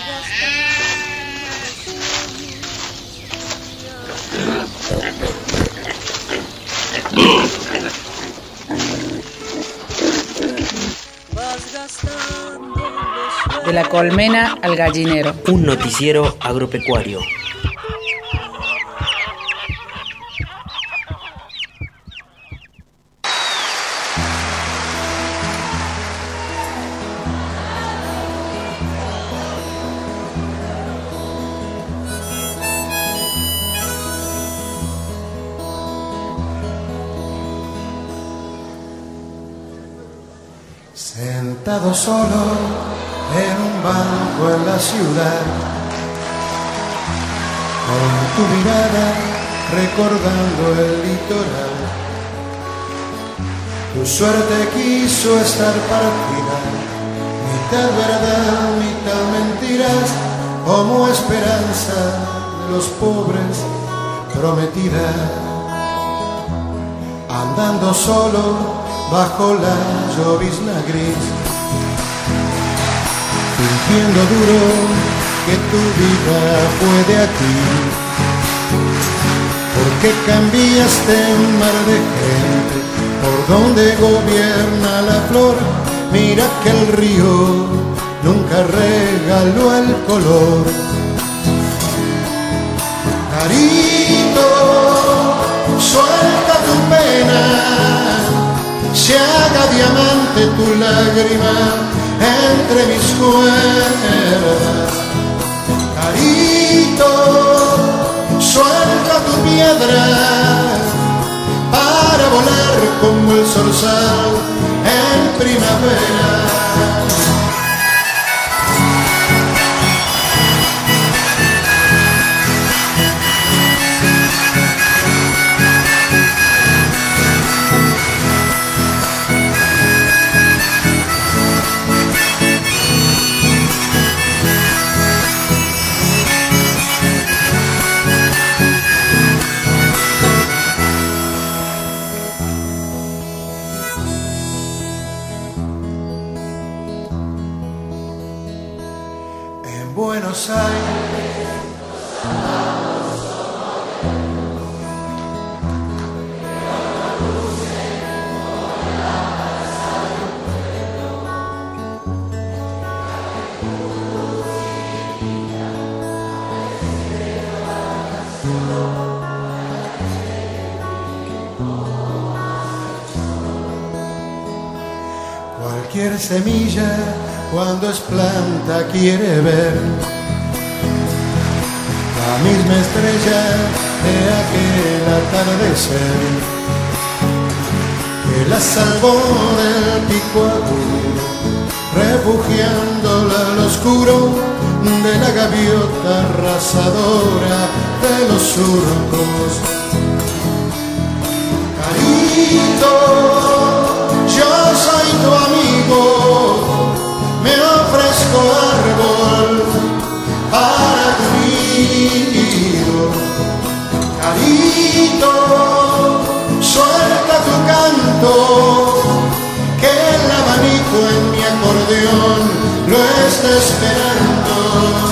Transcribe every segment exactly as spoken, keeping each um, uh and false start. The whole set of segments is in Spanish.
De la colmena al gallinero. Un noticiero agropecuario. Sentado solo en un banco en la ciudad, con tu mirada recordando el litoral, tu suerte quiso estar partida, mitad verdad, mitad mentiras, como esperanza de los pobres prometida, andando solo bajo la llovizna gris, sintiendo duro que tu vida fue de aquí. ¿Por qué cambiaste en mar de gente? ¿Por donde gobierna la flor? Mira que el río nunca regaló el color. Carito, suelta tu pena, se haga diamante tu lágrima entre mis cuerdas. Carito, suelta tu piedra para volar como el zorzal en primavera. Buenos Aires, cualquier semilla cuando es planta quiere ver la misma estrella de aquel atardecer que la salvó del pico agudo, refugiándola al oscuro de la gaviota arrasadora de los surcos. Carito, yo soy tu amigo, me ofrezco árbol para tu nido. Carito, suelta tu canto, que el abanico en mi acordeón lo está esperando.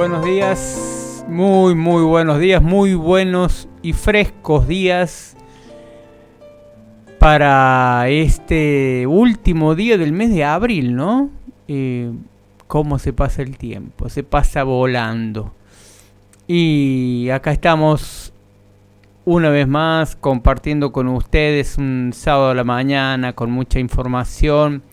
Buenos días, muy muy buenos días, muy buenos y frescos días para este último día del mes de abril, ¿no? Eh, cómo se pasa el tiempo, se pasa volando. Y acá estamos una vez más compartiendo con ustedes un sábado a la mañana con mucha información,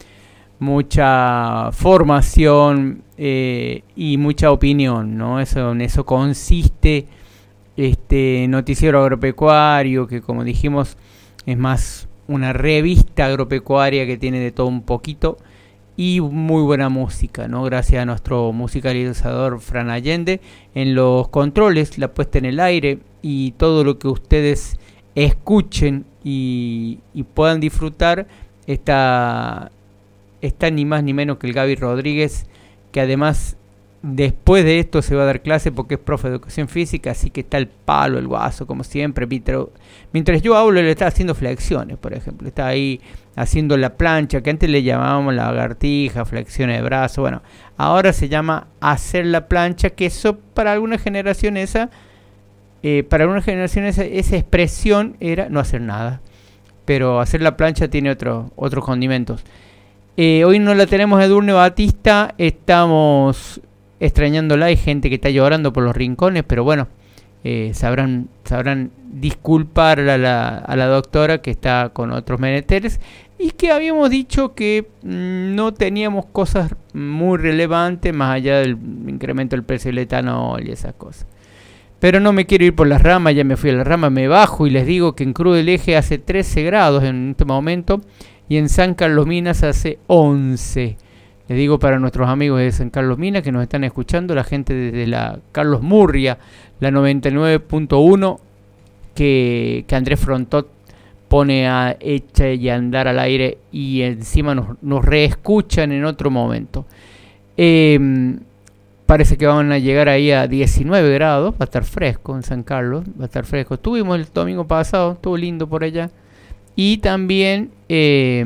mucha formación eh, y mucha opinión, ¿no? Eso, en eso consiste este noticiero agropecuario, que como dijimos es más una revista agropecuaria que tiene de todo un poquito y muy buena música, ¿no? Gracias a nuestro musicalizador Fran Allende en los controles, la puesta en el aire y todo lo que ustedes escuchen y, y puedan disfrutar está, está ni más ni menos que el Gaby Rodríguez, que además después de esto se va a dar clase porque es profe de educación física, así que está el palo, el guaso, como siempre. Mientras, mientras yo hablo, le está haciendo flexiones, por ejemplo. Está ahí haciendo la plancha, que antes le llamábamos lagartija, flexiones de brazo. Bueno, ahora se llama hacer la plancha, que eso para algunas generaciones esa, eh, para algunas generaciones esa, esa expresión era no hacer nada. Pero hacer la plancha tiene otro, otros condimentos. Eh, hoy no la tenemos Edurne Batista, estamos extrañándola, hay gente que está llorando por los rincones, pero bueno, eh, sabrán sabrán disculpar a la, a la doctora que está con otros menesteres y que habíamos dicho que mmm, no teníamos cosas muy relevantes más allá del incremento del precio del etanol y esas cosas. Pero no me quiero ir por las ramas, ya me fui a la rama, me bajo y les digo que en Cruz del Eje hace trece grados en este momento y en San Carlos Minas hace once. Les digo para nuestros amigos de San Carlos Minas que nos están escuchando, la gente desde la Carlos Murria, la noventa y nueve punto uno, que, que Andrés Frontot pone a echa y a andar al aire y encima nos, nos reescuchan en otro momento. Eh, parece que van a llegar ahí a diecinueve grados, va a estar fresco en San Carlos, va a estar fresco. Estuvimos el domingo pasado, estuvo lindo por allá. Y también Eh,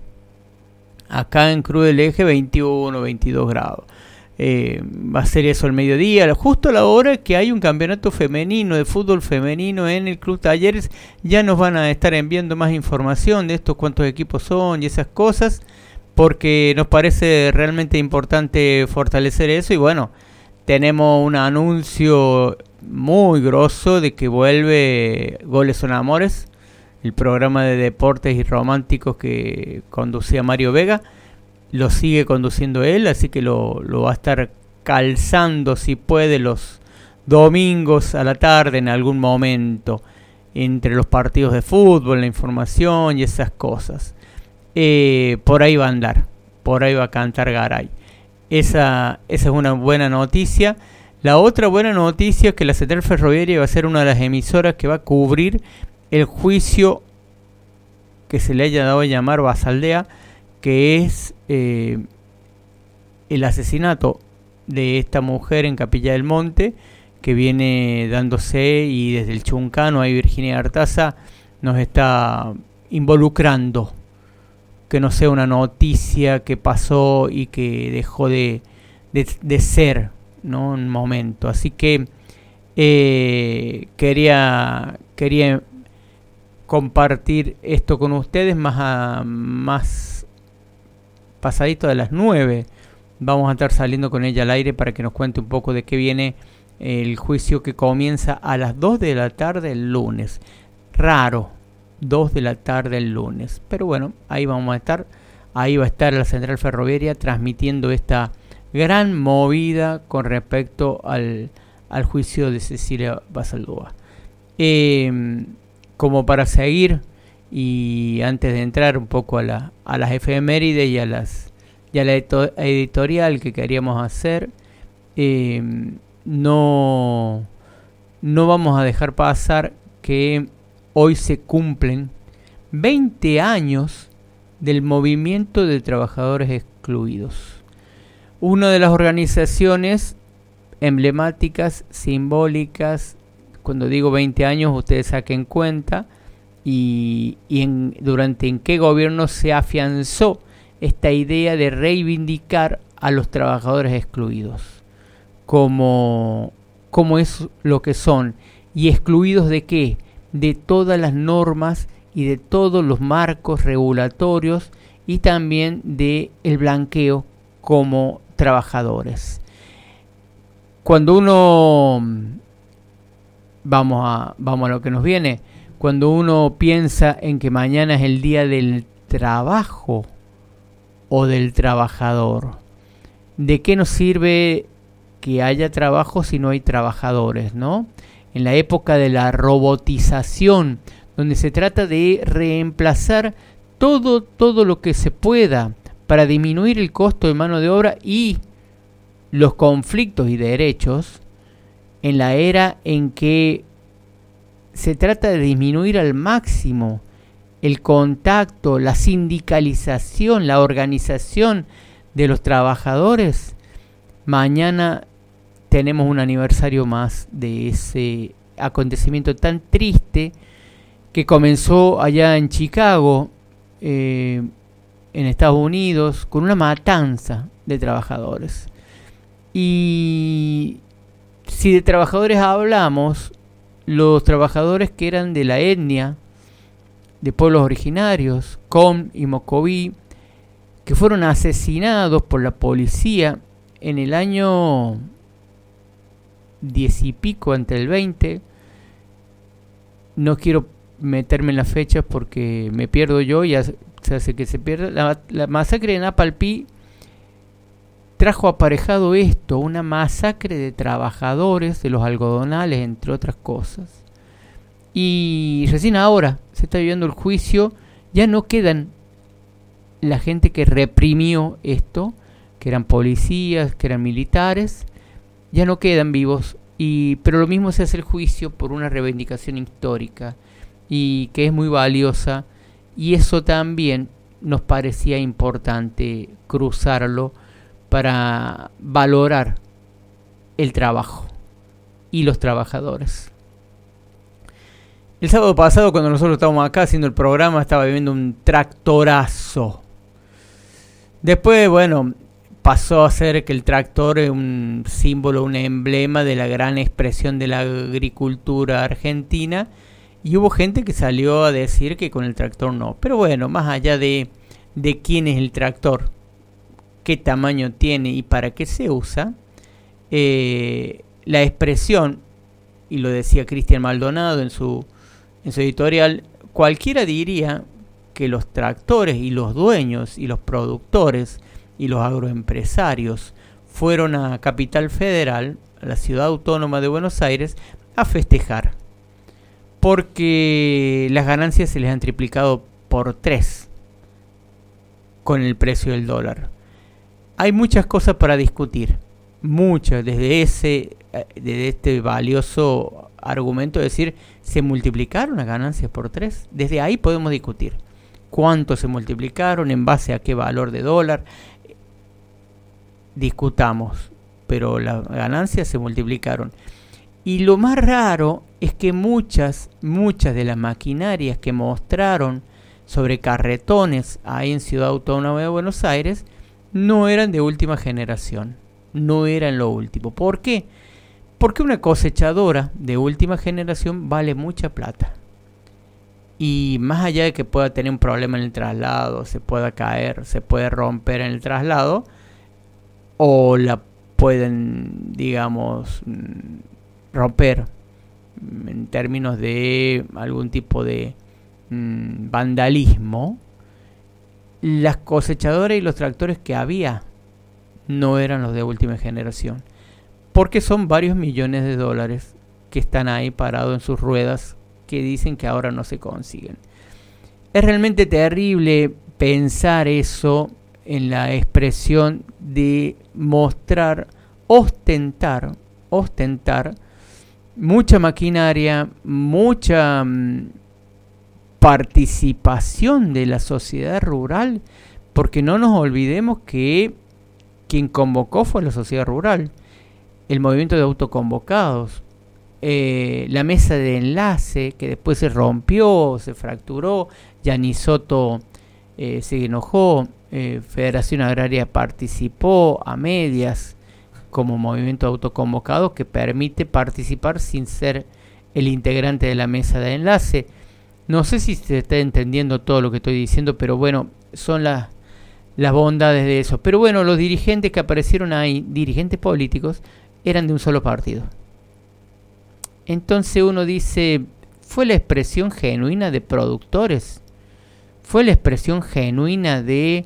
acá en Cruz del Eje veintiuno, veintidós grados. Eh, va a ser eso al mediodía, justo a la hora que hay un campeonato femenino de fútbol femenino en el Club Talleres. Ya nos van a estar enviando más información de estos, cuántos equipos son y esas cosas, porque nos parece realmente importante fortalecer eso. Y bueno, tenemos un anuncio muy grosso de que vuelve Goles son Amores, el programa de deportes y románticos que conducía Mario Vega. Lo sigue conduciendo él, así que lo, lo va a estar calzando si puede los domingos a la tarde en algún momento entre los partidos de fútbol, la información y esas cosas. Eh, por ahí va a andar, por ahí va a cantar Garay. Esa, esa es una buena noticia. La otra buena noticia es que la Central Ferroviaria va a ser una de las emisoras que va a cubrir el juicio que se le haya dado a llamar Basaldea, que es eh, el asesinato de esta mujer en Capilla del Monte, que viene dándose, y desde el Chuncano ahí Virginia Artaza nos está involucrando, que no sea una noticia que pasó y que dejó de, de, de ser, ¿no? Un momento. Así que eh, quería quería compartir esto con ustedes más a, más pasadito de las nueve. Vamos a estar saliendo con ella al aire para que nos cuente un poco de qué viene el juicio, que comienza a las dos de la tarde el lunes. Raro, dos de la tarde el lunes. Pero bueno, ahí vamos a estar. Ahí va a estar la Central Ferroviaria transmitiendo esta gran movida con respecto al, al juicio de Cecilia Basaldúa. Eh... Como para seguir, y antes de entrar un poco a, la, a las efemérides y a, las, y a la editorial que queríamos hacer, eh, no, no vamos a dejar pasar que hoy se cumplen veinte años del movimiento de trabajadores excluidos. Una de las organizaciones emblemáticas, simbólicas. Cuando digo veinte años, ustedes saquen cuenta y, y en, durante en qué gobierno se afianzó esta idea de reivindicar a los trabajadores excluidos. como, como es lo que son, y excluidos de qué, de todas las normas y de todos los marcos regulatorios y también de el blanqueo como trabajadores. Cuando uno, vamos a, vamos a lo que nos viene, cuando uno piensa en que mañana es el día del trabajo o del trabajador, ¿de qué nos sirve que haya trabajo si no hay trabajadores, no? En la época de la robotización, donde se trata de reemplazar todo, todo lo que se pueda para disminuir el costo de mano de obra y los conflictos y derechos, en la era en que se trata de disminuir al máximo el contacto, la sindicalización, la organización de los trabajadores, mañana tenemos un aniversario más de ese acontecimiento tan triste que comenzó allá en Chicago, eh, en Estados Unidos, con una matanza de trabajadores. Y si de trabajadores hablamos, los trabajadores que eran de la etnia de pueblos originarios, Com y Mocoví, que fueron asesinados por la policía en el año diez y pico, entre el veinte. No quiero meterme en las fechas porque me pierdo yo y se hace que se pierda. La, la masacre de Napalpí trajo aparejado esto, una masacre de trabajadores de los algodonales, entre otras cosas. Y recién ahora se está viviendo el juicio, ya no quedan la gente que reprimió esto, que eran policías, que eran militares, ya no quedan vivos, y pero lo mismo se hace el juicio por una reivindicación histórica, y que es muy valiosa, y eso también nos parecía importante cruzarlo para valorar el trabajo y los trabajadores. El sábado pasado, cuando nosotros estábamos acá haciendo el programa, estaba viviendo un tractorazo. Después, bueno, pasó a ser que el tractor es un símbolo, un emblema de la gran expresión de la agricultura argentina. Y hubo gente que salió a decir que con el tractor no. Pero bueno, más allá de, de quién es el tractor, qué tamaño tiene y para qué se usa, eh, la expresión, y lo decía Cristian Maldonado en su, en su editorial, cualquiera diría que los tractores y los dueños y los productores y los agroempresarios fueron a Capital Federal, a la ciudad autónoma de Buenos Aires, a festejar, porque las ganancias se les han triplicado por tres con el precio del dólar. Hay muchas cosas para discutir, muchas, desde ese, desde este valioso argumento de decir, ¿se multiplicaron las ganancias por tres? Desde ahí podemos discutir cuánto se multiplicaron, en base a qué valor de dólar, discutamos, pero las ganancias se multiplicaron. Y lo más raro es que muchas, muchas de las maquinarias que mostraron sobre carretones ahí en Ciudad Autónoma de Buenos Aires no eran de última generación, no eran lo último. ¿Por qué? Porque una cosechadora de última generación vale mucha plata. Y más allá de que pueda tener un problema en el traslado, se pueda caer, se puede romper en el traslado, o la pueden, digamos, romper en términos de algún tipo de mmm, vandalismo, las cosechadoras y los tractores que había no eran los de última generación, porque son varios millones de dólares que están ahí parados en sus ruedas, que dicen que ahora no se consiguen. Es realmente terrible pensar eso en la expresión de mostrar, ostentar, ostentar mucha maquinaria, mucha mmm, participación de la sociedad rural, porque no nos olvidemos que quien convocó fue la sociedad rural, el movimiento de autoconvocados, eh, la mesa de enlace que después se rompió, se fracturó, Gianni Soto eh, se enojó, eh, Federación Agraria participó a medias como movimiento autoconvocado que permite participar sin ser el integrante de la mesa de enlace. No sé si se está entendiendo todo lo que estoy diciendo, pero bueno, son las, las bondades de eso. Pero bueno, los dirigentes que aparecieron ahí, dirigentes políticos, eran de un solo partido. Entonces uno dice, ¿fue la expresión genuina de productores? ¿Fue la expresión genuina de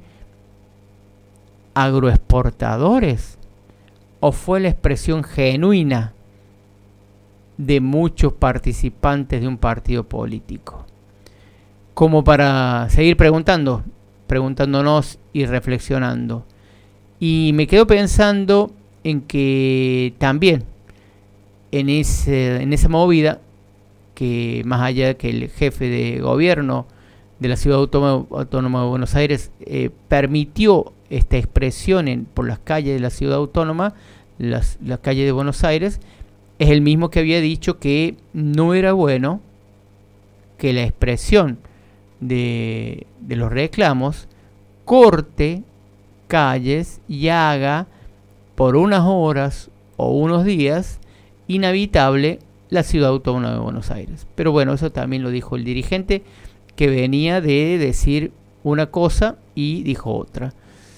agroexportadores? ¿O fue la expresión genuina de muchos participantes de un partido político? Como para seguir preguntando, preguntándonos y reflexionando. Y me quedo pensando en que también en, ese, en esa movida, que más allá de que el jefe de gobierno de la Ciudad Autónoma, Autónoma de Buenos Aires eh, permitió esta expresión en, por las calles de la Ciudad Autónoma, las, las calles de Buenos Aires, es el mismo que había dicho que no era bueno que la expresión de, de los reclamos corte calles y haga por unas horas o unos días inhabitable la Ciudad Autónoma de Buenos Aires. Pero bueno, eso también lo dijo el dirigente, que venía de decir una cosa y dijo otra.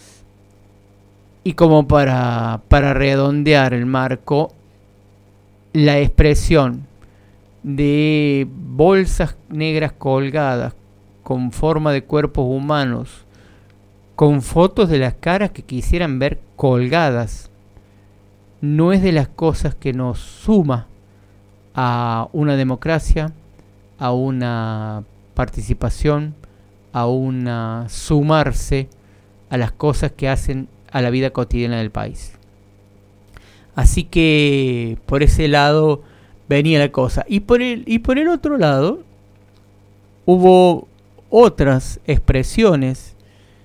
Y como para, para redondear el marco, la expresión de bolsas negras colgadas con forma de cuerpos humanos, con fotos de las caras que quisieran ver colgadas, no es de las cosas que nos suma a una democracia, a una participación, a una sumarse a las cosas que hacen a la vida cotidiana del país. Así que por ese lado venía la cosa. Y por el, y por el otro lado hubo otras expresiones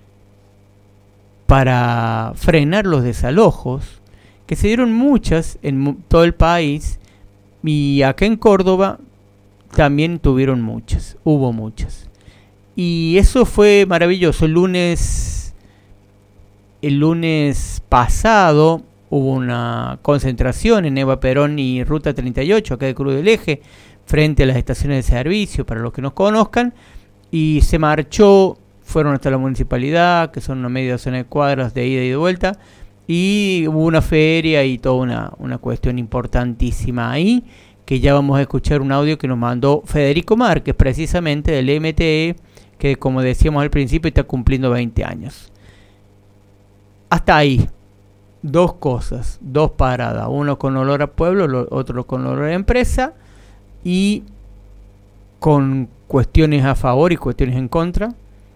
para frenar los desalojos, que se dieron muchas en todo el país, y acá en Córdoba también tuvieron muchas, hubo muchas. Y eso fue maravilloso. El lunes, el lunes pasado hubo una concentración en Eva Perón y Ruta treinta y ocho, acá de Cruz del Eje, frente a las estaciones de servicio, para los que nos conozcan, y se marchó, fueron hasta la municipalidad, que son una media docena de cuadras de ida y de vuelta, y hubo una feria y toda una, una cuestión importantísima ahí, que ya vamos a escuchar un audio que nos mandó Federico Márquez, precisamente del M T E, que como decíamos al principio está cumpliendo veinte años. Hasta ahí, dos cosas, dos paradas, uno con olor a pueblo, otro con olor a empresa, y con cuestiones a favor y cuestiones en contra,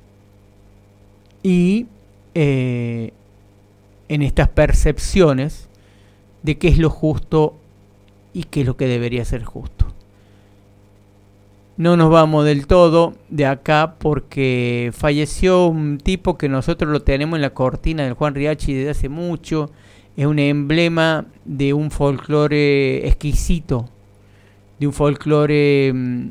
y eh, en estas percepciones de qué es lo justo y qué es lo que debería ser justo. No nos vamos del todo de acá porque falleció un tipo que nosotros lo tenemos en la cortina del Juan Riachi desde hace mucho. Es un emblema de un folclore exquisito, de un folclore mmm,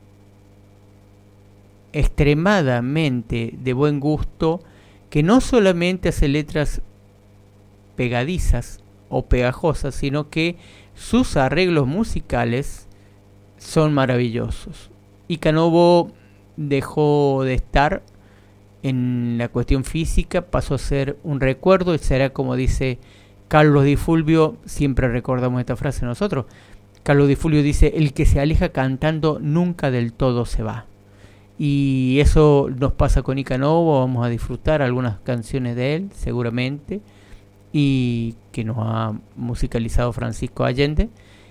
extremadamente de buen gusto, que no solamente hace letras pegadizas o pegajosas, sino que sus arreglos musicales son maravillosos. Y Canovo dejó de estar en la cuestión física, pasó a ser un recuerdo, y será como dice Carlos Di Fulvio, siempre recordamos esta frase nosotros. Carlos Di Fulvio dice: el que se aleja cantando nunca del todo se va. Y eso nos pasa con Ika Novo. Vamos a disfrutar algunas canciones de él seguramente, y que nos ha musicalizado Francisco Allende.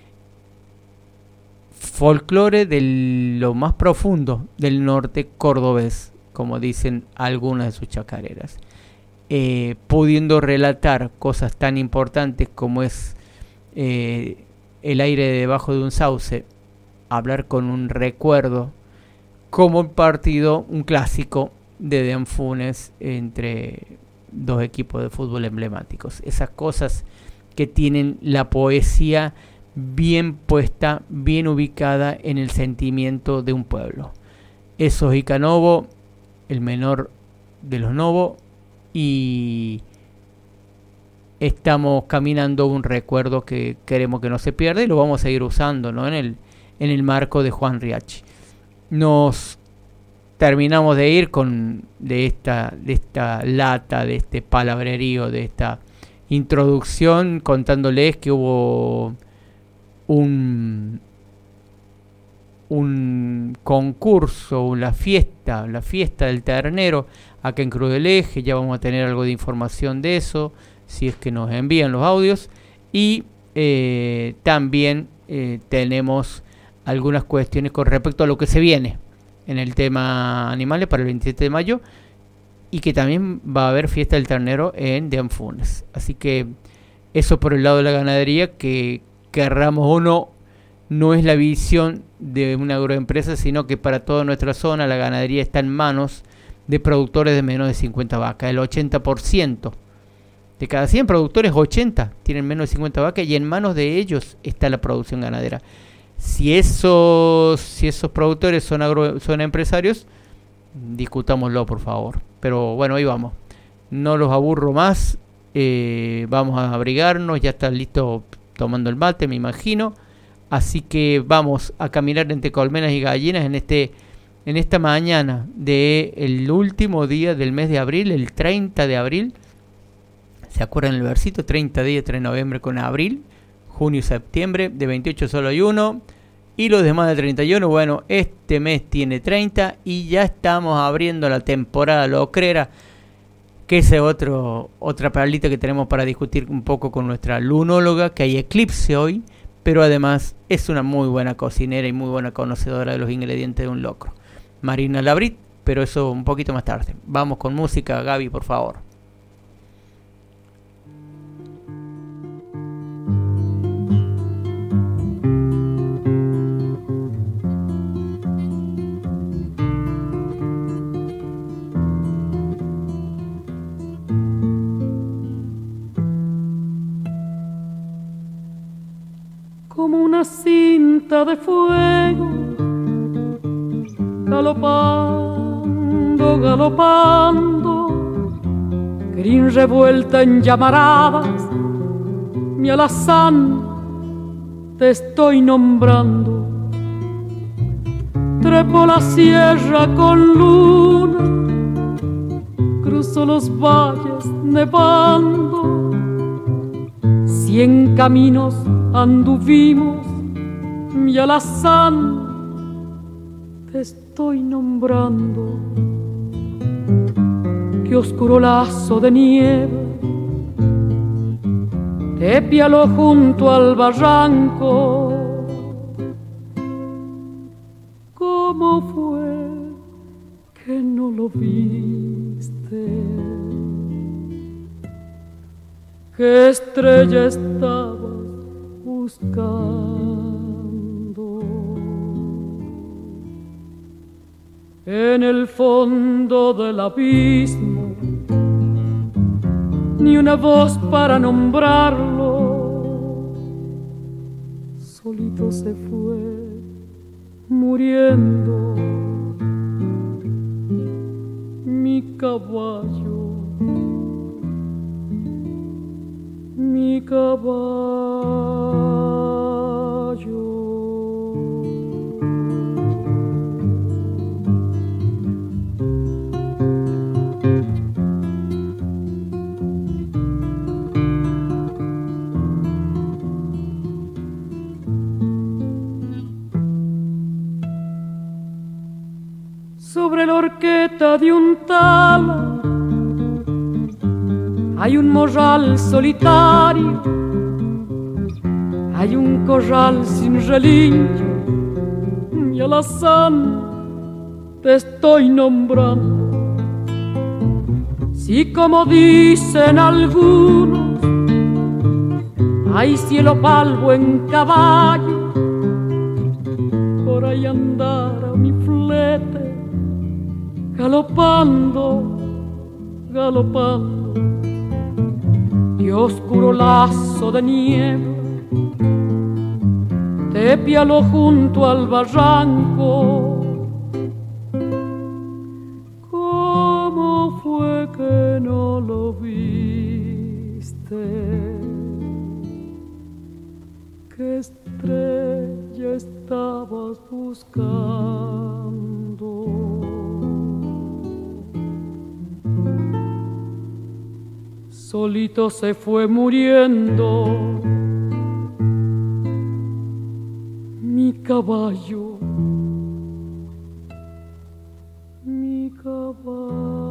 Folclore de lo más profundo del norte cordobés, como dicen algunas de sus chacareras, eh, pudiendo relatar cosas tan importantes como es eh, el aire debajo de un sauce, hablar con un recuerdo, como un partido, un clásico de Dean Funes entre dos equipos de fútbol emblemáticos. Esas cosas que tienen la poesía bien puesta, bien ubicada en el sentimiento de un pueblo. Eso es Ika Novo, el menor de los Novo, y estamos caminando un recuerdo que queremos que no se pierda y lo vamos a seguir usando, ¿no? en el, en el marco de Juan Riachi. Nos terminamos de ir con de esta, de esta lata, de este palabrerío, de esta introducción, contándoles que hubo un, un concurso, la fiesta, la fiesta del ternero acá en Cruz del Eje. Ya vamos a tener algo de información de eso, si es que nos envían los audios. Y eh, también eh, tenemos algunas cuestiones con respecto a lo que se viene en el tema animales para el veintisiete de mayo, y que también va a haber fiesta del ternero en de Anfunes. Así que eso por el lado de la ganadería, que querramos o no, no es la visión de una agroempresa, sino que para toda nuestra zona la ganadería está en manos de productores de menos de cincuenta vacas. El ochenta por ciento de cada cien productores, ochenta tienen menos de cincuenta vacas, y en manos de ellos está la producción ganadera. Si esos, si esos productores son, agro, son empresarios, discutámoslo, por favor. Pero bueno, ahí vamos. No los aburro más. Eh, vamos a abrigarnos. Ya está listo tomando el mate, me imagino. Así que vamos a caminar entre colmenas y gallinas en este, en esta mañana del último día del mes de abril, el treinta de abril. ¿Se acuerdan el versito? treinta días, tres de noviembre con abril, junio y septiembre. De veintiocho solo hay uno. Y los demás de treinta y uno, bueno, este mes tiene treinta y ya estamos abriendo la temporada locrera, que es otro, otra perlita que tenemos para discutir un poco con nuestra lunóloga, que hay eclipse hoy, pero además es una muy buena cocinera y muy buena conocedora de los ingredientes de un locro. Marina Labrit, pero eso un poquito más tarde. Vamos con música, Gaby, por favor. Como una cinta de fuego, galopando, galopando, crin revuelta en llamaradas, mi alazán te estoy nombrando. Trepo la sierra con luna, cruzo los valles nevando, cien caminos anduvimos, mi alazán te estoy nombrando. Qué oscuro lazo de nieve te pialó junto al barranco. ¿Cómo fue que no lo viste? ¿Qué estrella estabas buscando? En el fondo del abismo, ni una voz para nombrarlo. Solito se fue muriendo mi caballo. Mi caballo. Sobre la horqueta de un tala hay un morral solitario, hay un corral sin relincho, mi alazán te estoy nombrando. Si como dicen algunos, hay cielo palvo en caballo, por ahí andara mi flete, galopando, galopando. Y oscuro lazo de nieve te pialó junto al barranco. ¿Cómo fue que no lo viste? ¿Qué estrella estabas buscando? Solito se fue muriendo mi caballo, mi caballo.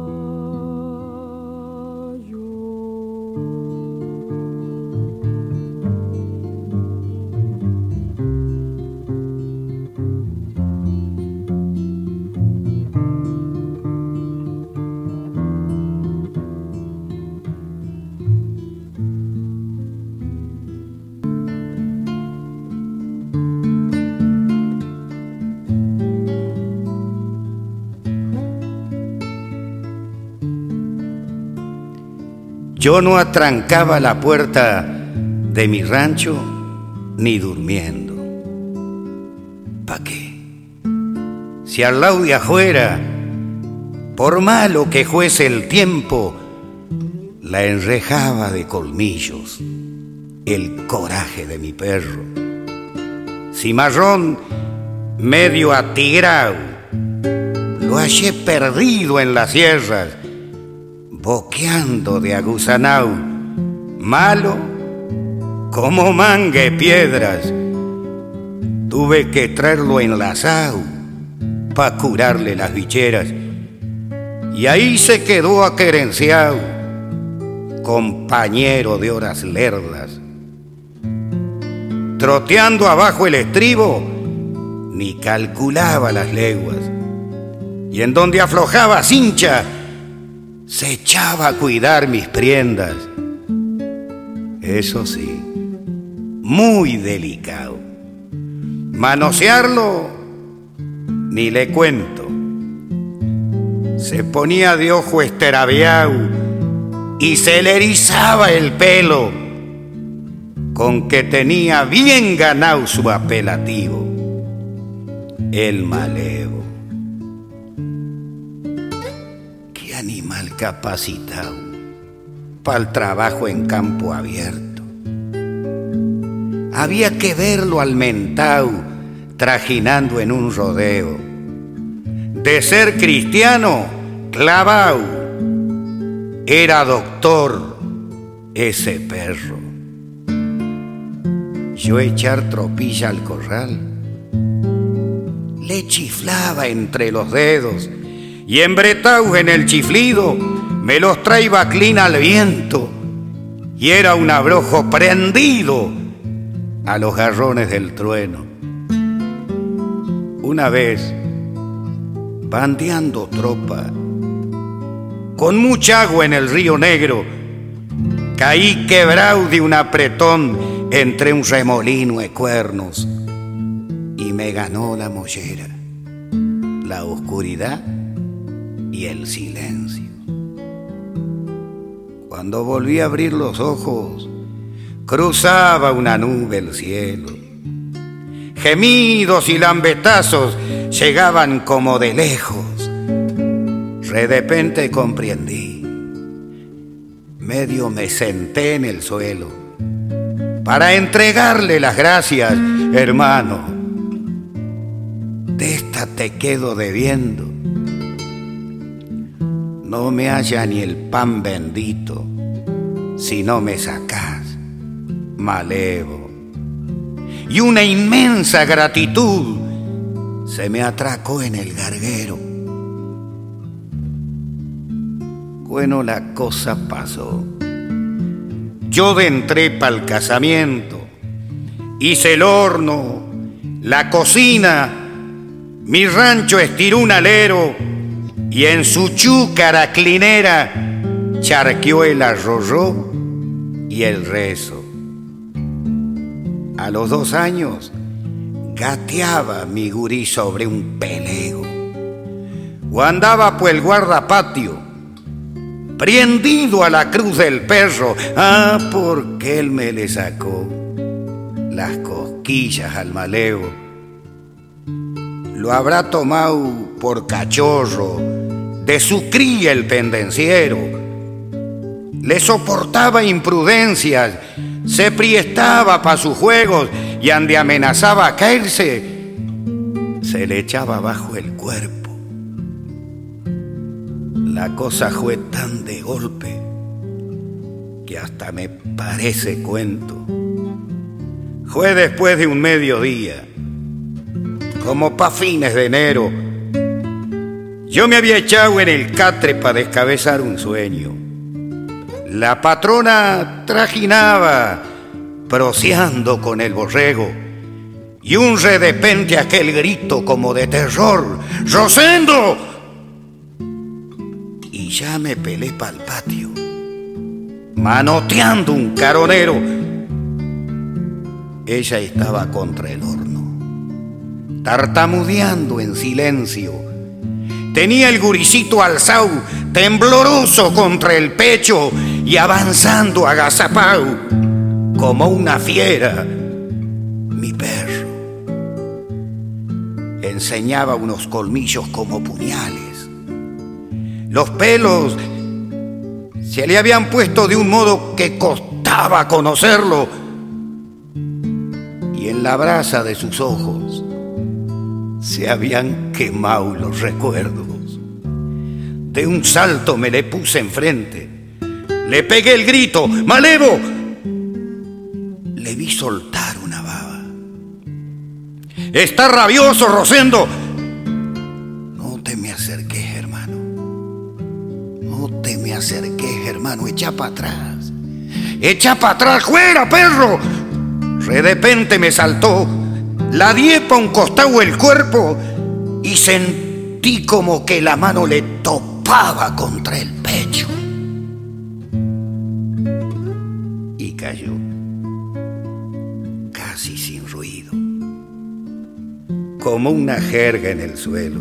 Yo no atrancaba la puerta de mi rancho ni durmiendo. ¿Pa' qué? Si al lado de afuera, por malo que fuese el tiempo, la enrejaba de colmillos el coraje de mi perro. Cimarrón medio atigrao, lo hallé perdido en las sierras, boqueando de aguzanao, malo como mangue piedras. Tuve que traerlo enlazado pa' curarle las bicheras, y ahí se quedó aquerenciado, compañero de horas lerdas. Troteando abajo el estribo, ni calculaba las leguas, y en donde aflojaba cincha, se echaba a cuidar mis prendas. Eso sí, muy delicado. Manosearlo, ni le cuento. Se ponía de ojo esterabiao y se le erizaba el pelo, con que tenía bien ganado su apelativo, el malevo. Animal capacitado para el trabajo en campo abierto. Había que verlo al mentao trajinando en un rodeo. De ser cristiano, clavao, era doctor ese perro. Yo echar tropilla al corral, le chiflaba entre los dedos, y embretau en el chiflido me los traía clina al viento, y era un abrojo prendido a los garrones del trueno. Una vez, bandeando tropa, con mucha agua en el río Negro, caí quebrao de un apretón entre un remolino de cuernos, y me ganó la mollera, la oscuridad y el silencio. Cuando volví a abrir los ojos, cruzaba una nube el cielo. Gemidos y lambetazos llegaban como de lejos. De repente comprendí. Medio me senté en el suelo para entregarle las gracias, hermano. De esta te quedo debiendo. No me halla ni el pan bendito si no me sacás, malevo. Y una inmensa gratitud se me atracó en el garguero. Bueno, la cosa pasó. Yo entré pa'l casamiento, hice el horno, la cocina, mi rancho estiró un alero, y en su chúcara clinera charqueó el arroyo y el rezo. A los dos años gateaba mi gurí sobre un pelego, o andaba por el guardapatio, prendido a la cruz del perro. Ah, porque él me le sacó las cosquillas al malevo. Lo habrá tomado por cachorro de su cría el pendenciero. Le soportaba imprudencias, se priestaba pa' sus juegos y ande amenazaba a caerse, se le echaba bajo el cuerpo. La cosa fue tan de golpe que hasta me parece cuento. Fue después de un mediodía, como pa' fines de enero. Yo me había echado en el catre para descabezar un sueño. La patrona trajinaba, proseando con el borrego, y un redepente aquel grito como de terror: ¡Rosendo! Y ya me pelé pa'l patio, manoteando un caronero. Ella estaba contra el horno, tartamudeando en silencio. Tenía el guricito alzado, tembloroso contra el pecho, y avanzando agazapao, como una fiera, mi perro. Enseñaba unos colmillos como puñales. Los pelos se le habían puesto de un modo que costaba conocerlo, y en la brasa de sus ojos se habían quemado los recuerdos. De un salto me le puse enfrente, le pegué el grito: ¡Malevo! Le vi soltar una baba. ¡Está rabioso, Rosendo! No te me acerques, hermano. No te me acerques, hermano. Echa para atrás. Echa para atrás. ¡Fuera, perro! De repente me saltó, la di pa' un costado el cuerpo y sentí como que la mano le topaba contra el pecho. Y cayó, casi sin ruido, como una jerga en el suelo.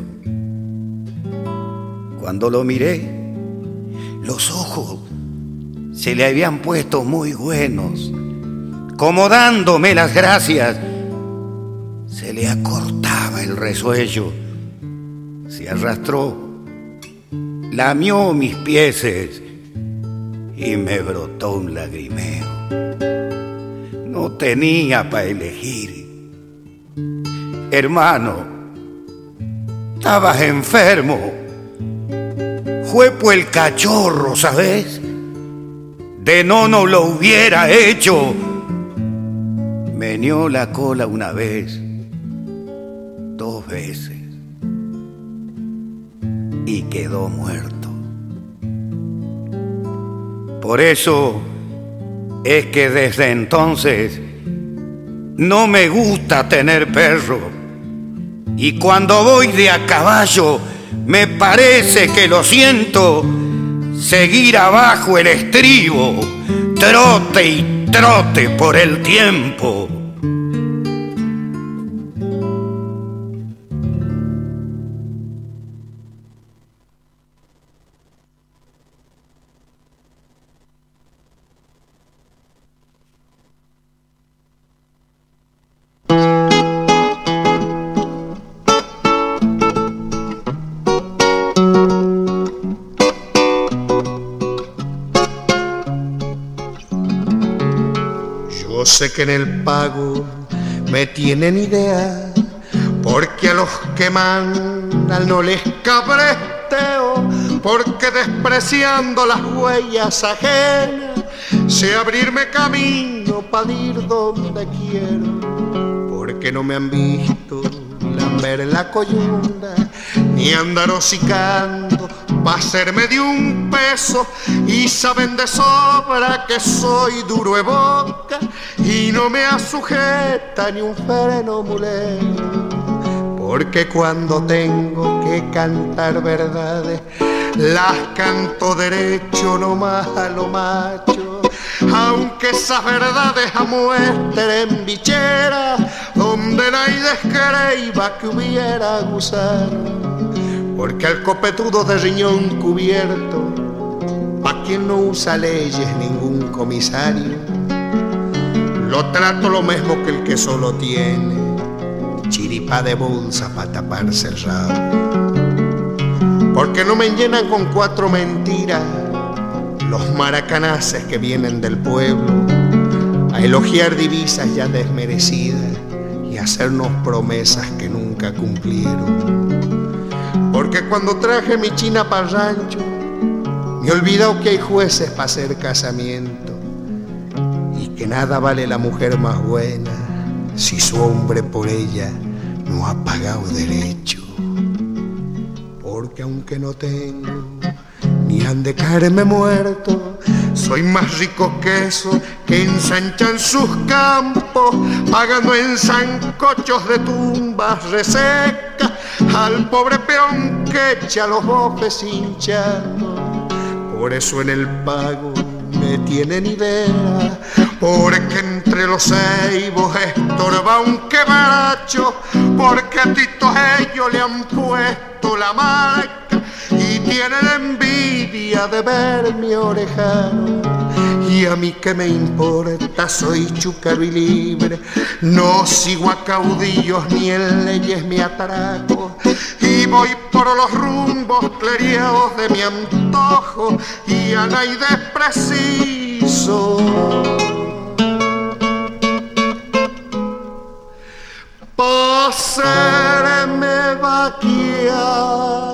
Cuando lo miré, los ojos se le habían puesto muy buenos, como dándome las gracias. Se le acortaba el resuello, se arrastró, lamió mis pieses y me brotó un lagrimeo. No tenía para elegir. Hermano, estabas enfermo. Fue por el cachorro, ¿sabes? De no no lo hubiera hecho. Meneó la cola una vez, dos veces, y quedó muerto. Por eso es que desde entonces no me gusta tener perro, y cuando voy de a caballo me parece que lo siento seguir abajo el estribo, trote y trote por el tiempo. Yo sé que en el pago me tienen idea, porque a los que mandan no les cabresteo, porque despreciando las huellas ajenas sé abrirme camino para ir donde quiero, porque no me han visto lamber la coyunda ni andar hocicando pa' hacerme de un peso, y saben de sobra que soy duro de boca y no me asujeta ni un freno mulero, porque cuando tengo que cantar verdades las canto derecho, no más a lo macho, aunque esas verdades amuestren bichera donde nadie descreiba que hubiera gusano. Porque al copetudo de riñón cubierto, pa' quien no usa leyes ningún comisario, lo trato lo mismo que el que solo tiene chiripa de bolsa pa' taparse el rabo. Porque no me llenan con cuatro mentiras los maracanaces que vienen del pueblo a a elogiar divisas ya desmerecidas y hacernos promesas que nunca cumplieron. Porque cuando traje mi china para el rancho, me he olvidado que hay jueces para hacer casamiento y que nada vale la mujer más buena si su hombre por ella no ha pagado derecho. Porque aunque no tengo ni han de caerme muerto, soy más rico que eso que ensanchan sus campos, pagando en sancochos de tumbas resecas al pobre peón que echa los bofes hinchando. Por eso en el pago me tienen idea, porque entre los ceibos estorba un quebracho, porque a Tito ellos le han puesto la marca y tienen envidia de ver mi orejano. Y a mí qué me importa, soy chúcaro y libre, no sigo a caudillos ni en leyes me atraco, y voy por los rumbos cleriados de mi antojo y a nadie preciso. Pa' serme vaquiano.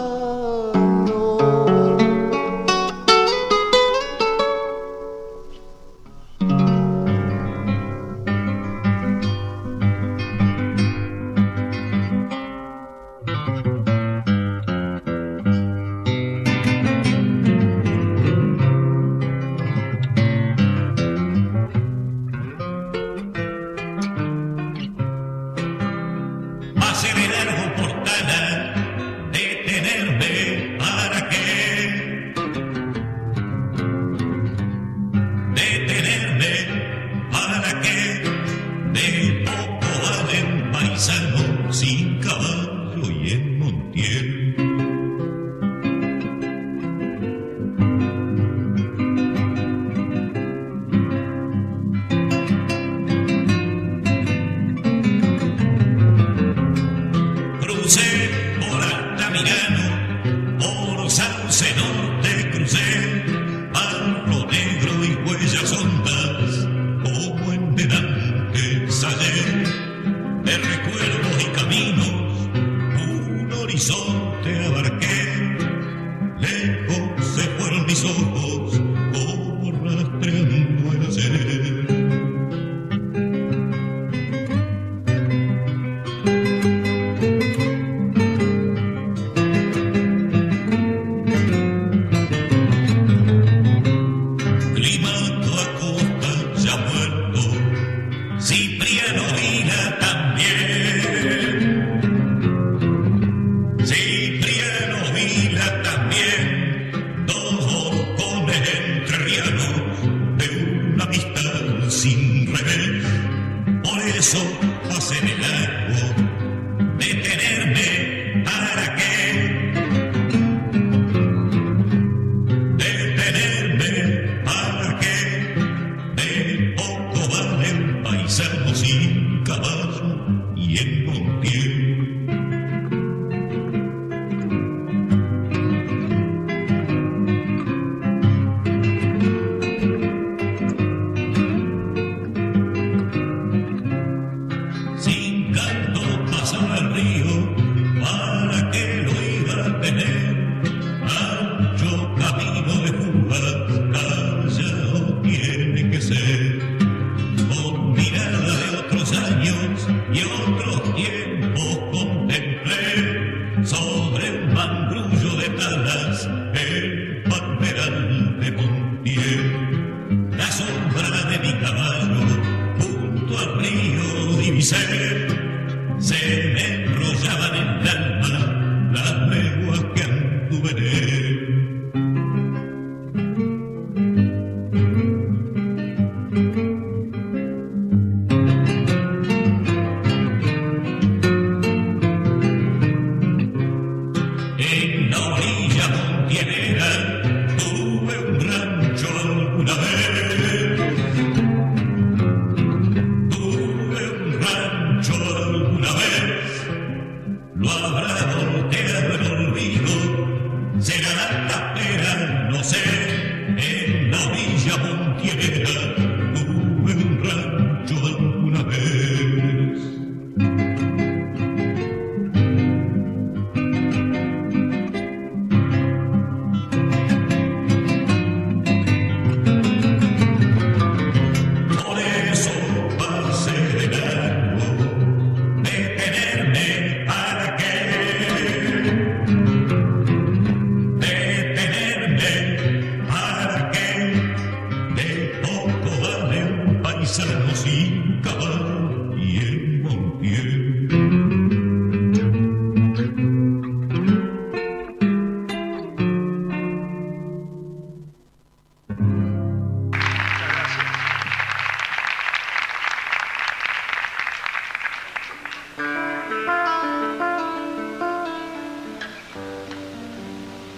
En la orilla montiera tuve un rancho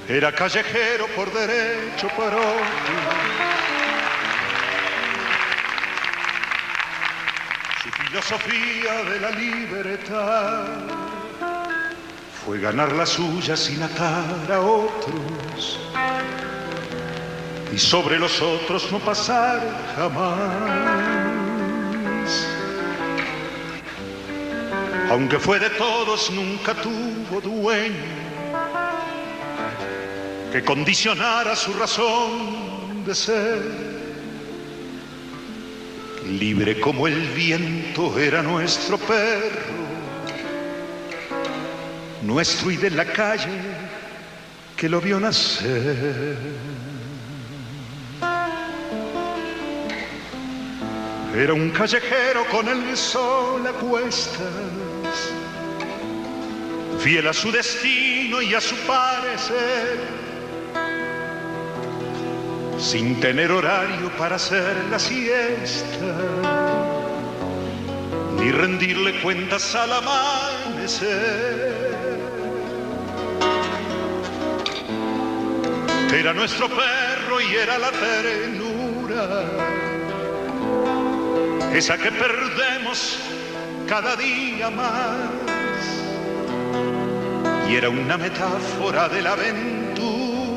Era callejero por derecho propio. Su filosofía de la libertad fue ganar la suya sin atar a otros y sobre los otros no pasar jamás. Aunque fue de todos, nunca tuvo dueño que condicionara su razón de ser. Libre como el viento era nuestro perro, nuestro y de la calle que lo vio nacer. Era un callejero con el sol a cuestas, fiel a su destino y a su parecer, sin tener horario para hacer la siesta, ni rendirle cuentas al amanecer. Era nuestro perro y era la ternura, esa que perdemos cada día más, y era una metáfora de la aventura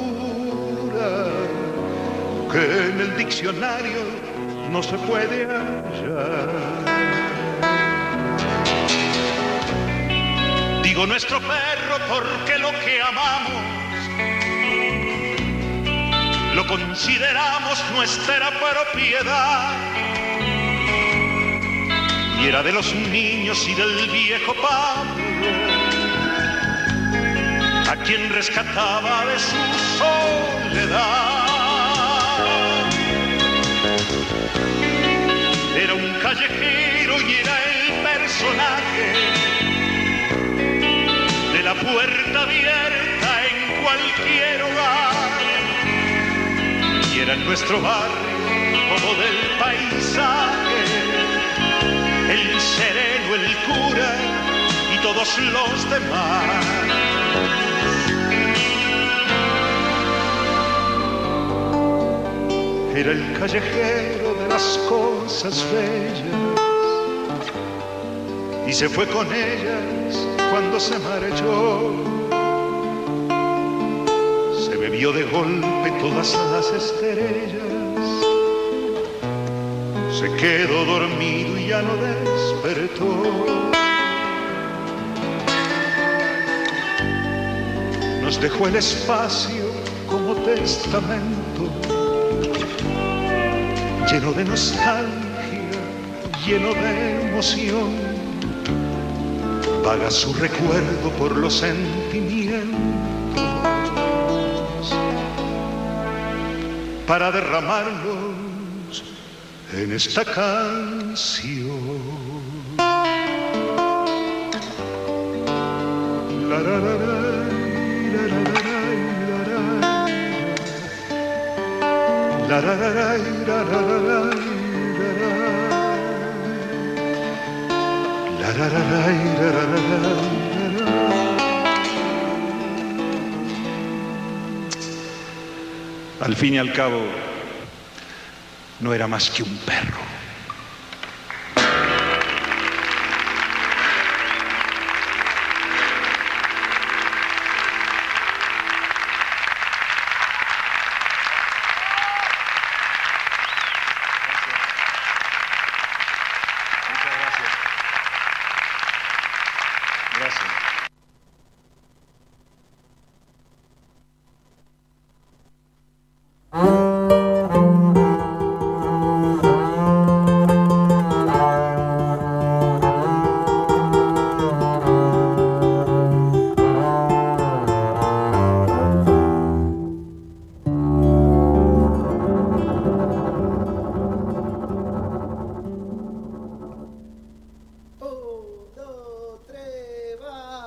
que en el diccionario no se puede hallar. Digo nuestro perro porque lo que amamos lo consideramos nuestra propiedad, y era de los niños y del viejo Pablo, a quien rescataba de su soledad. Era un callejero y era el personaje de la puerta abierta en cualquier hogar, y era en nuestro barrio como del paisaje, el sereno, el cura y todos los demás. Era el callejero de las cosas bellas y se fue con ellas cuando se marchó. Se bebió de golpe todas las estrellas, se quedó dormido y ya no despertó. Nos dejó el espacio como testamento, lleno de nostalgia, lleno de emoción. Vaga su recuerdo por los sentimientos para derramarlos en esta canción. La, la, la, la, la, la, la, la, la, la, la, la, la. Al fin y al cabo, no era más que un perro. Un, dos, tres, va.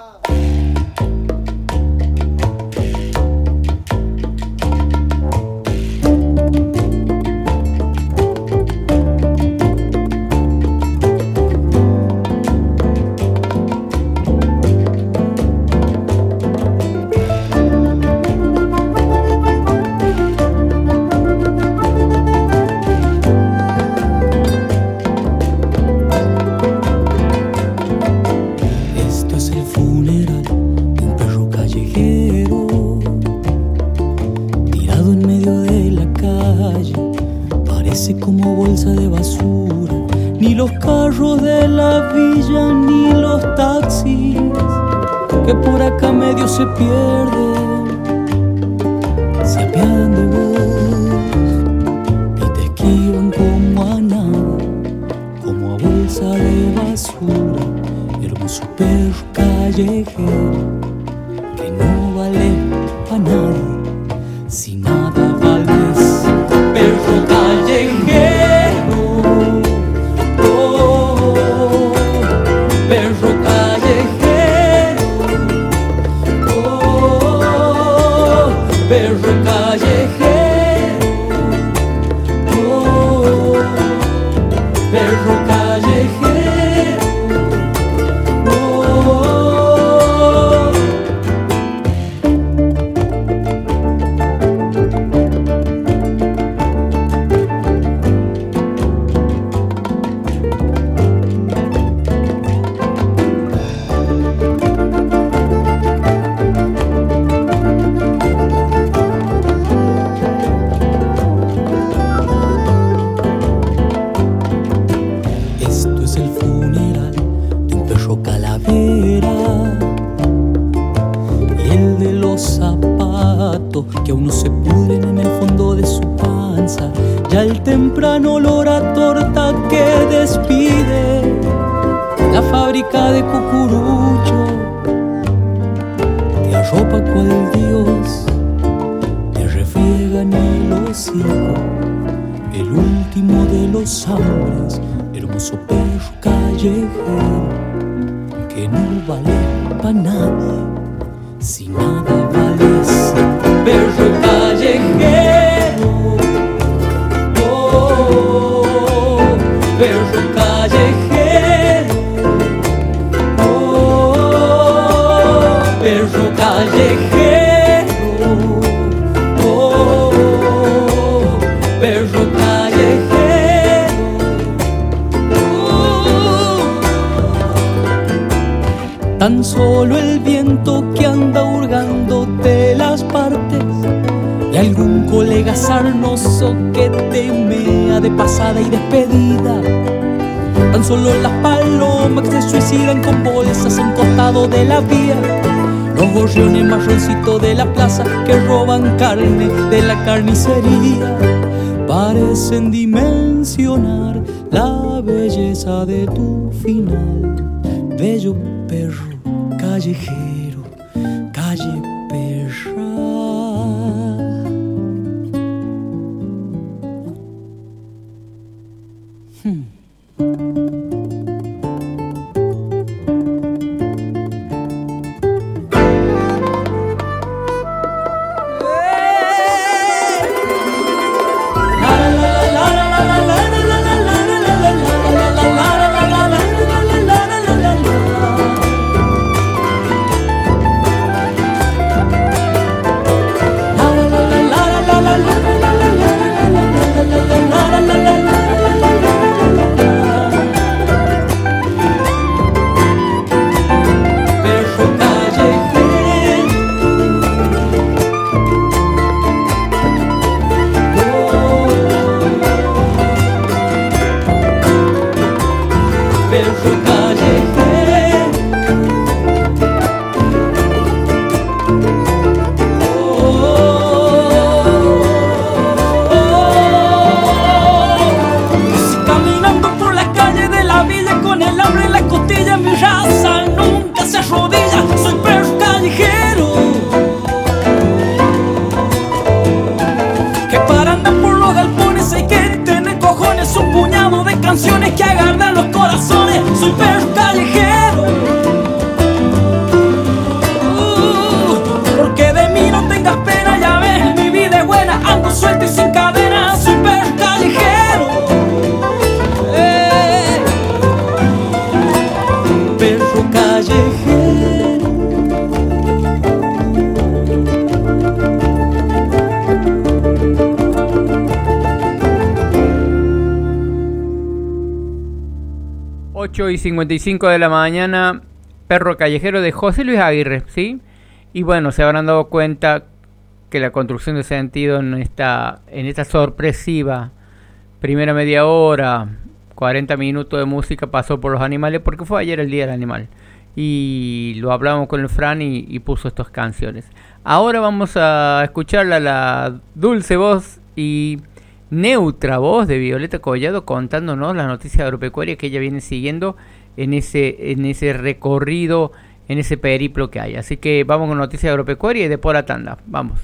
de la villa ni los taxis que por acá medio se pierden, se apiadan de vos y te esquivan como a nada, como a bolsa de basura, hermoso perro callejero que no vale pa' nadie, si nada vales, perro callejero, oh, perro callejero, oh, perro callejero, oh, perro callejero. Que aún no se pudren en el fondo de su panza, ya el temprano olor a torta que despide la fábrica de cucurucho te arropa cual Dios, te refriega en el hocico, el último de los hombres, hermoso perro callejero que no vale pa' nadie, si nada vales, perro callejero, oh, perro callejero, oh, perro callejero, oh, perro callejero, oh. Tan solo el viento que anda hurgándote las partes y algún colega sarnoso que te mea de pasada y despedida. Tan solo las palomas que se suicidan con bolsas en costado de la vía, los gorriones marroncitos de la plaza que roban carne de la carnicería, parecen dimensionar la belleza de tu final, bello perro callejero, calle perra. Hmm. Que agarran los corazones, soy perro callejero, uh, porque de mí no tengas pena, ya ves, mi vida es buena, ando suelto y sin cadena, soy perro callejero, eh, perro callejero. ocho y cincuenta y cinco de la mañana, Perro Callejero de José Luis Aguirre, ¿sí? Y bueno, se habrán dado cuenta que la construcción de sentido en esta, en esta sorpresiva primera media hora, cuarenta minutos de música pasó por los animales porque fue ayer el Día del Animal. Y lo hablamos con el Fran y, y puso estas canciones. Ahora vamos a escucharla, la dulce voz y neutra voz de Violeta Collado contándonos las noticias agropecuarias que ella viene siguiendo en ese, en ese recorrido, en ese periplo que hay. Así que vamos con noticias agropecuarias y después la tanda. Vamos.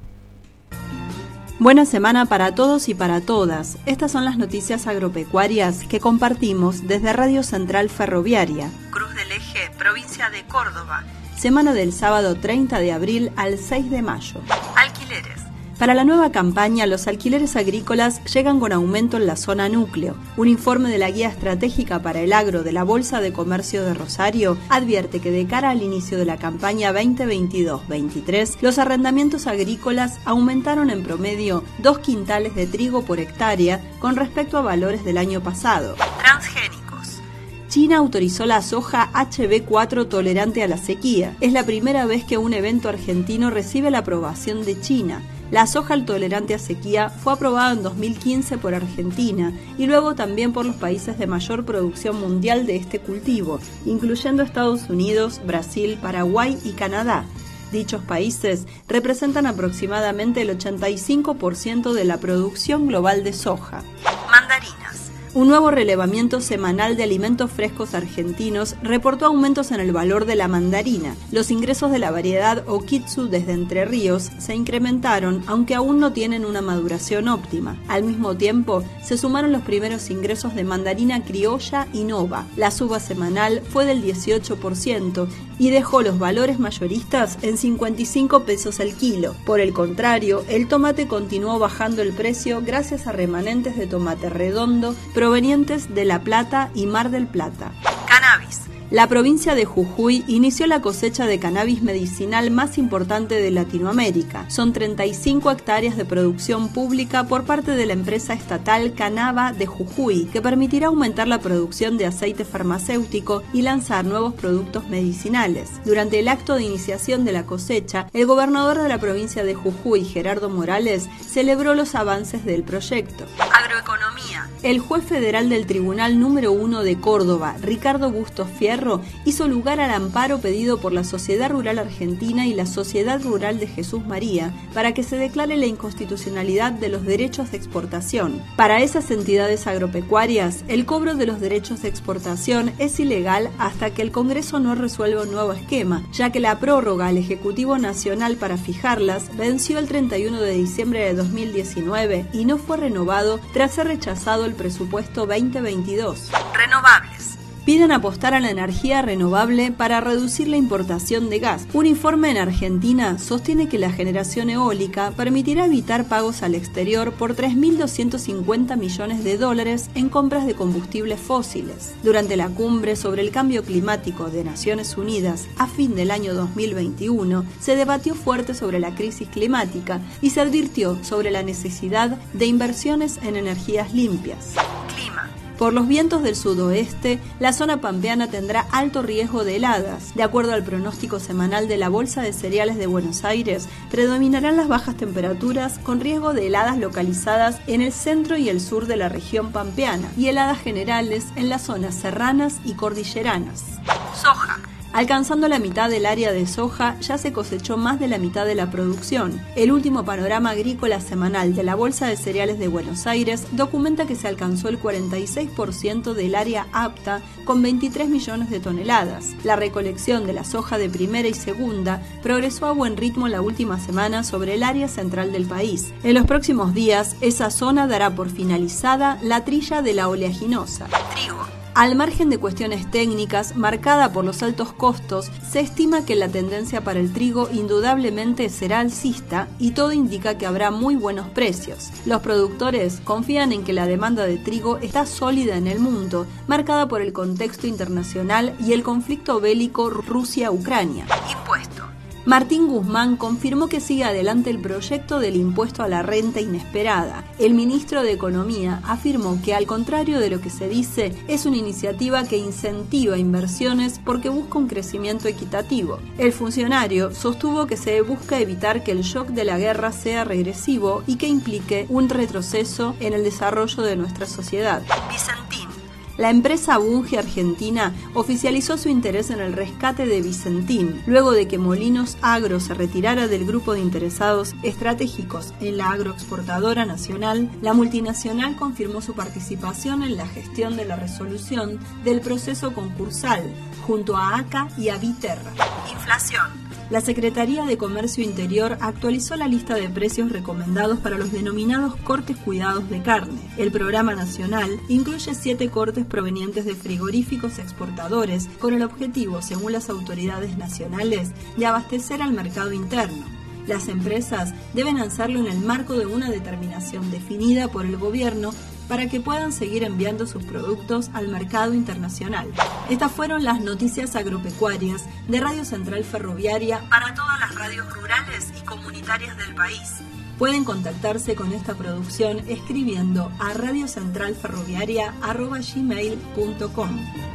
Buena semana para todos y para todas. Estas son las noticias agropecuarias que compartimos desde Radio Central Ferroviaria, Cruz del Eje, provincia de Córdoba. Semana del sábado treinta de abril al seis de mayo. Alquileres. Para la nueva campaña, los alquileres agrícolas llegan con aumento en la zona núcleo. Un informe de la Guía Estratégica para el Agro de la Bolsa de Comercio de Rosario advierte que de cara al inicio de la campaña veinte veintidós veintitrés, los arrendamientos agrícolas aumentaron en promedio dos quintales de trigo por hectárea con respecto a valores del año pasado. Transgénicos. China autorizó la soja H B cuatro tolerante a la sequía. Es la primera vez que un evento argentino recibe la aprobación de China. La soja tolerante a sequía fue aprobada en dos mil quince por Argentina y luego también por los países de mayor producción mundial de este cultivo, incluyendo Estados Unidos, Brasil, Paraguay y Canadá. Dichos países representan aproximadamente el ochenta y cinco por ciento de la producción global de soja. Mandarinas. Un nuevo relevamiento semanal de alimentos frescos argentinos reportó aumentos en el valor de la mandarina. Los ingresos de la variedad Okitsu desde Entre Ríos se incrementaron, aunque aún no tienen una maduración óptima. Al mismo tiempo, se sumaron los primeros ingresos de mandarina criolla y nova. La suba semanal fue del dieciocho por ciento y dejó los valores mayoristas en cincuenta y cinco pesos el kilo. Por el contrario, el tomate continuó bajando el precio gracias a remanentes de tomate redondo provenientes de La Plata y Mar del Plata. Cannabis. La provincia de Jujuy inició la cosecha de cannabis medicinal más importante de Latinoamérica. Son treinta y cinco hectáreas de producción pública por parte de la empresa estatal Canaba de Jujuy, que permitirá aumentar la producción de aceite farmacéutico y lanzar nuevos productos medicinales. Durante el acto de iniciación de la cosecha, el gobernador de la provincia de Jujuy, Gerardo Morales, celebró los avances del proyecto. Agroeconomía. El juez federal del Tribunal número uno de Córdoba, Ricardo Bustos Fierro, hizo lugar al amparo pedido por la Sociedad Rural Argentina y la Sociedad Rural de Jesús María para que se declare la inconstitucionalidad de los derechos de exportación. Para esas entidades agropecuarias, el cobro de los derechos de exportación es ilegal hasta que el Congreso no resuelva un nuevo esquema, ya que la prórroga al Ejecutivo Nacional para fijarlas venció el treinta y uno de diciembre de dos mil diecinueve y no fue renovado tras ser rechazado el presupuesto veinte veintidós. Renovables. Piden apostar a la energía renovable para reducir la importación de gas. Un informe en Argentina sostiene que la generación eólica permitirá evitar pagos al exterior por tres mil doscientos cincuenta millones de dólares en compras de combustibles fósiles. Durante la cumbre sobre el cambio climático de Naciones Unidas a fin del año dos mil veintiuno, se debatió fuerte sobre la crisis climática y se advirtió sobre la necesidad de inversiones en energías limpias. Clima. Por los vientos del sudoeste, la zona pampeana tendrá alto riesgo de heladas. De acuerdo al pronóstico semanal de la Bolsa de Cereales de Buenos Aires, predominarán las bajas temperaturas con riesgo de heladas localizadas en el centro y el sur de la región pampeana y heladas generales en las zonas serranas y cordilleranas. Soja. Alcanzando la mitad del área de soja, ya se cosechó más de la mitad de la producción. El último panorama agrícola semanal de la Bolsa de Cereales de Buenos Aires documenta que se alcanzó el cuarenta y seis por ciento del área apta con veintitrés millones de toneladas. La recolección de la soja de primera y segunda progresó a buen ritmo la última semana sobre el área central del país. En los próximos días, esa zona dará por finalizada la trilla de la oleaginosa. Trigo. Al margen de cuestiones técnicas, marcada por los altos costos, se estima que la tendencia para el trigo indudablemente será alcista y todo indica que habrá muy buenos precios. Los productores confían en que la demanda de trigo está sólida en el mundo, marcada por el contexto internacional y el conflicto bélico Rusia-Ucrania. Impuesto. Martín Guzmán confirmó que sigue adelante el proyecto del impuesto a la renta inesperada. El ministro de Economía afirmó que, al contrario de lo que se dice, es una iniciativa que incentiva inversiones porque busca un crecimiento equitativo. El funcionario sostuvo que se busca evitar que el shock de la guerra sea regresivo y que implique un retroceso en el desarrollo de nuestra sociedad. Vicentín. La empresa Bunge Argentina oficializó su interés en el rescate de Vicentín, luego de que Molinos Agro se retirara del grupo de interesados estratégicos en la agroexportadora nacional. La multinacional confirmó su participación en la gestión de la resolución del proceso concursal, junto a A C A y a Viterra. Inflación. La Secretaría de Comercio Interior actualizó la lista de precios recomendados para los denominados cortes cuidados de carne. El programa nacional incluye siete cortes provenientes de frigoríficos exportadores con el objetivo, según las autoridades nacionales, de abastecer al mercado interno. Las empresas deben hacerlo en el marco de una determinación definida por el gobierno para que puedan seguir enviando sus productos al mercado internacional. Estas fueron las noticias agropecuarias de Radio Central Ferroviaria para todas las radios rurales y comunitarias del país. Pueden contactarse con esta producción escribiendo a radiocentralferroviaria arroba gmail punto com.